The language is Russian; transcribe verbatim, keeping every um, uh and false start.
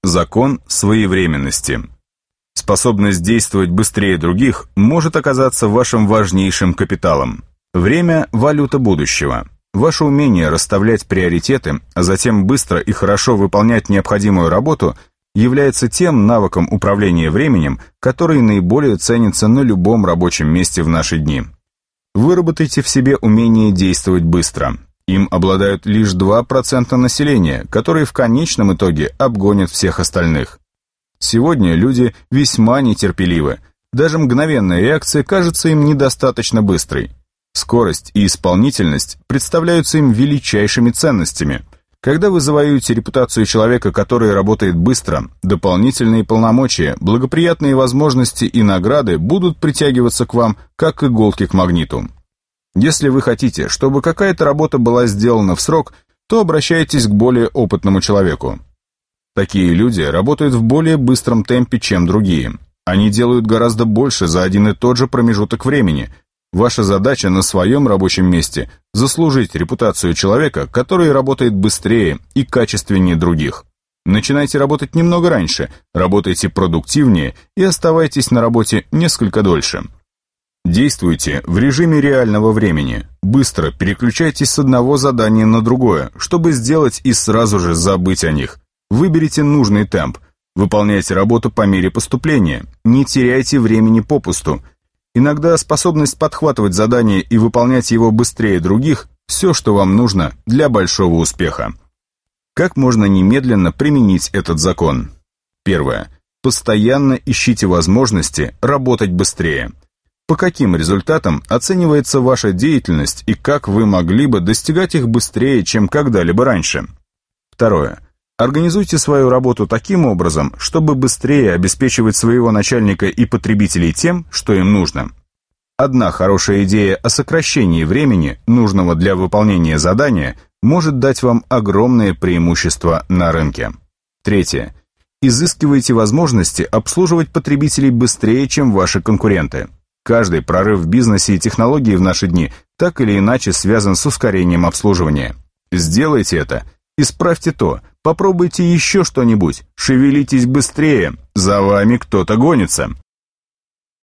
Закон своевременности. Способность действовать быстрее других может оказаться вашим важнейшим капиталом. Время – валюта будущего. Ваше умение расставлять приоритеты, а затем быстро и хорошо выполнять необходимую работу является тем навыком управления временем, который наиболее ценится на любом рабочем месте в наши дни. Выработайте в себе умение действовать быстро. Им обладают лишь два процента населения, которые в конечном итоге обгонят всех остальных. Сегодня люди весьма нетерпеливы. Даже мгновенная реакция кажется им недостаточно быстрой. Скорость и исполнительность представляются им величайшими ценностями. Когда вы завоюете репутацию человека, который работает быстро, дополнительные полномочия, благоприятные возможности и награды будут притягиваться к вам, как иголки к магниту. Если вы хотите, чтобы какая-то работа была сделана в срок, то обращайтесь к более опытному человеку. Такие люди работают в более быстром темпе, чем другие. Они делают гораздо больше за один и тот же промежуток времени. Ваша задача на своем рабочем месте – заслужить репутацию человека, который работает быстрее и качественнее других. Начинайте работать немного раньше, работайте продуктивнее и оставайтесь на работе несколько дольше. Действуйте в режиме реального времени. Быстро переключайтесь с одного задания на другое, чтобы сделать и сразу же забыть о них. Выберите нужный темп. Выполняйте работу по мере поступления. Не теряйте времени попусту. Иногда способность подхватывать задание и выполнять его быстрее других – все, что вам нужно для большого успеха. Как можно немедленно применить этот закон? Первое. Постоянно ищите возможности работать быстрее. По каким результатам оценивается ваша деятельность и как вы могли бы достигать их быстрее, чем когда-либо раньше? Второе. Организуйте свою работу таким образом, чтобы быстрее обеспечивать своего начальника и потребителей тем, что им нужно. Одна хорошая идея о сокращении времени, нужного для выполнения задания, может дать вам огромное преимущество на рынке. Третье. Изыскивайте возможности обслуживать потребителей быстрее, чем ваши конкуренты. Каждый прорыв в бизнесе и технологии в наши дни так или иначе связан с ускорением обслуживания. Сделайте это, исправьте то, попробуйте еще что-нибудь, шевелитесь быстрее, за вами кто-то гонится.